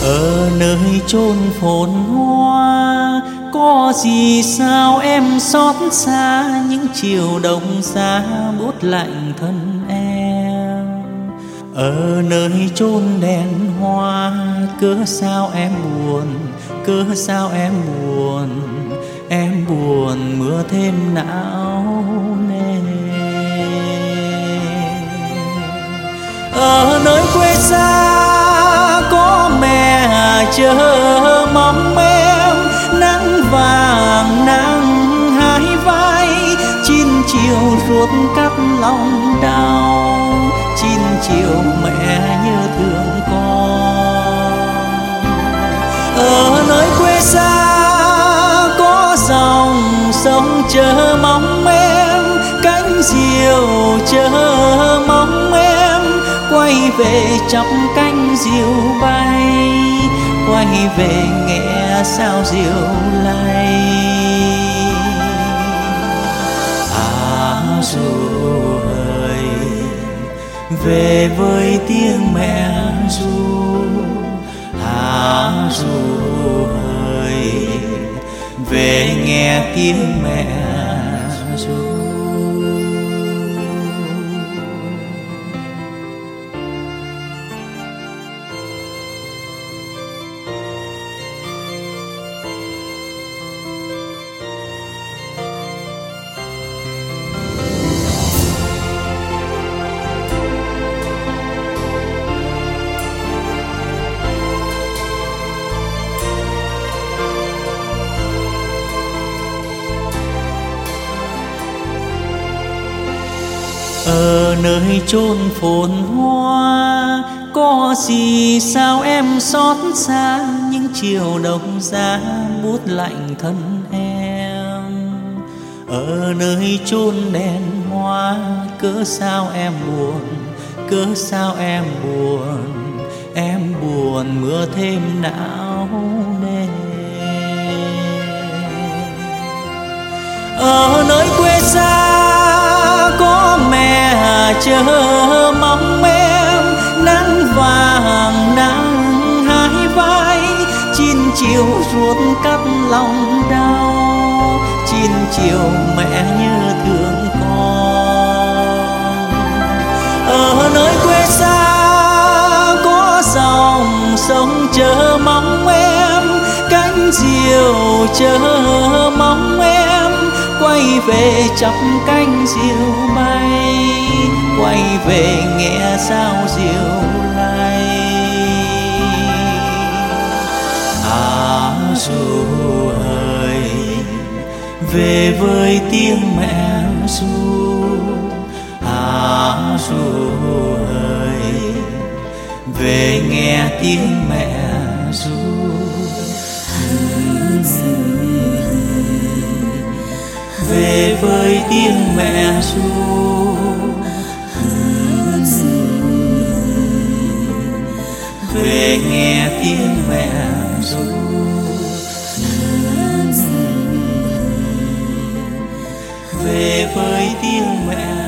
Ở nơi chốn phồn hoa có gì sao em xót xa những chiều đông giá buốt lạnh thân em. Ở nơi chốn đèn hoa cớ sao em buồn, cớ sao em buồn, em buồn mưa thêm não nề. Ở nơi quê xa có mẹ chờ mong em, nắng vàng nắng hai vai, chín chiều ruột cắt lòng đau, chín chiều mẹ nhớ thương con. Ở nơi quê xa có dòng sông chờ mong em, cánh diều chờ mong em, quay về chắp cánh diều bay, quay về nghe sao diều lay. Ru ơi về với tiếng mẹ ru, ru ơi về nghe tiếng mẹ ru. Ở nơi chốn phồn hoa có gì sao em xót xa những chiều đông giá buốt lạnh thân em. Ở nơi chốn đèn hoa cớ sao em buồn, cớ sao em buồn, em buồn mưa thêm não nề. Ở nơi quê xa có mẹ chờ mong em, nắng vàng nắng hai vai, chín chiều ruột cắt lòng đau, chín chiều mẹ nhớ thương con. Ở nơi quê xa có dòng sông chờ mong em, cánh diều chờ mong em, quay về chắp cánh diều bay, quay về nghe sao diều lay. Ru ơi về với tiếng mẹ ru, ru ơi về nghe tiếng mẹ ru. Về với tiếng mẹ ru, về nghe tiếng mẹ ru. Về với tiếng mẹ